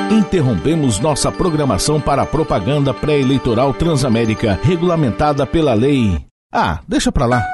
Interrompemos nossa programação para a propaganda pré-eleitoral Transamérica, regulamentada pela lei... deixa pra lá.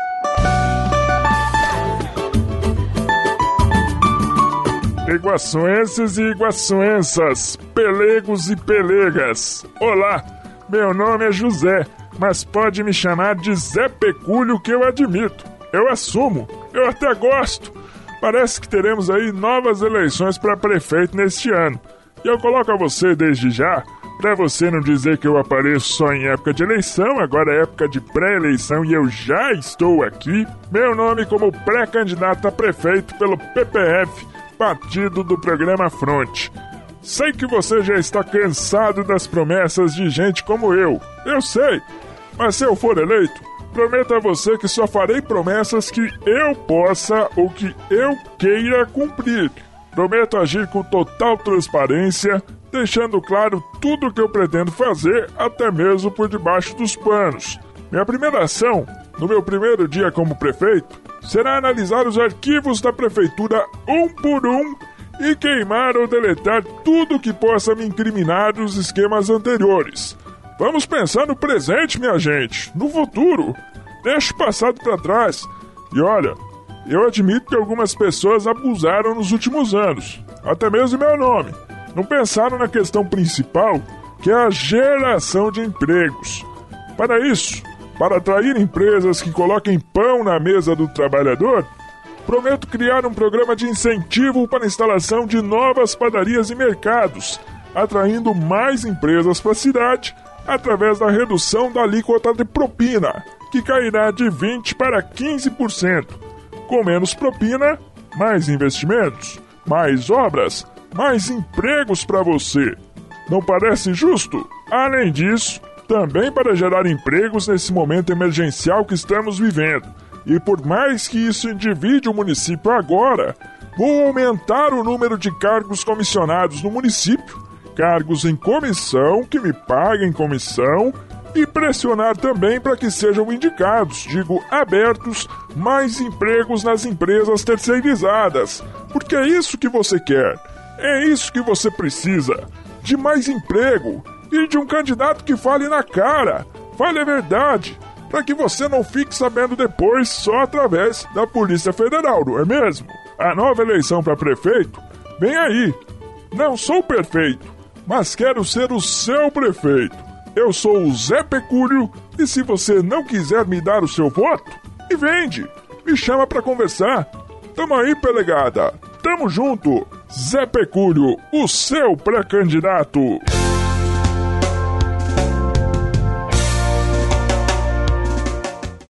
Iguaçuenses e iguaçuensas, pelegos e pelegas. Olá, meu nome é José, mas pode me chamar de Zé Pecúlio, que eu admito. Eu assumo, eu até gosto. Parece que teremos aí novas eleições para prefeito neste ano. E eu coloco a você desde já, para você não dizer que eu apareço só em época de eleição, agora é época de pré-eleição e eu já estou aqui. Meu nome como pré-candidato a prefeito pelo PPF, partido do programa Fronte. Sei que você já está cansado das promessas de gente como eu sei, mas se eu for eleito, prometo a você que só farei promessas que eu possa ou que eu queira cumprir. Prometo agir com total transparência, deixando claro tudo o que eu pretendo fazer, até mesmo por debaixo dos panos. Minha primeira ação, no meu primeiro dia como prefeito, será analisar os arquivos da prefeitura um por um e queimar ou deletar tudo que possa me incriminar dos esquemas anteriores. Vamos pensar no presente, minha gente, no futuro. Deixa o passado para trás. E olha, eu admito que algumas pessoas abusaram nos últimos anos, até mesmo meu nome. Não pensaram na questão principal, que é a geração de empregos. Para isso, para atrair empresas que coloquem pão na mesa do trabalhador, prometo criar um programa de incentivo para a instalação de novas padarias e mercados, atraindo mais empresas para a cidade através da redução da alíquota de propina, que cairá de 20% para 15%. Com menos propina, mais investimentos, mais obras, mais empregos para você. Não parece justo? Além disso, também para gerar empregos nesse momento emergencial que estamos vivendo. E por mais que isso endivide o município agora, vou aumentar o número de cargos comissionados no município, cargos em comissão que me paguem comissão, e pressionar também para que sejam indicados, abertos, mais empregos nas empresas terceirizadas. Porque é isso que você quer, é isso que você precisa, de mais emprego e de um candidato que fale na cara, fale a verdade, para que você não fique sabendo depois só através da Polícia Federal, não é mesmo? A nova eleição para prefeito vem aí. Não sou perfeito, mas quero ser o seu prefeito. Eu sou o Zé Pecúlio e se você não quiser me dar o seu voto, me vende, me chama pra conversar. Tamo aí, pelegada, tamo junto. Zé Pecúlio, o seu pré-candidato.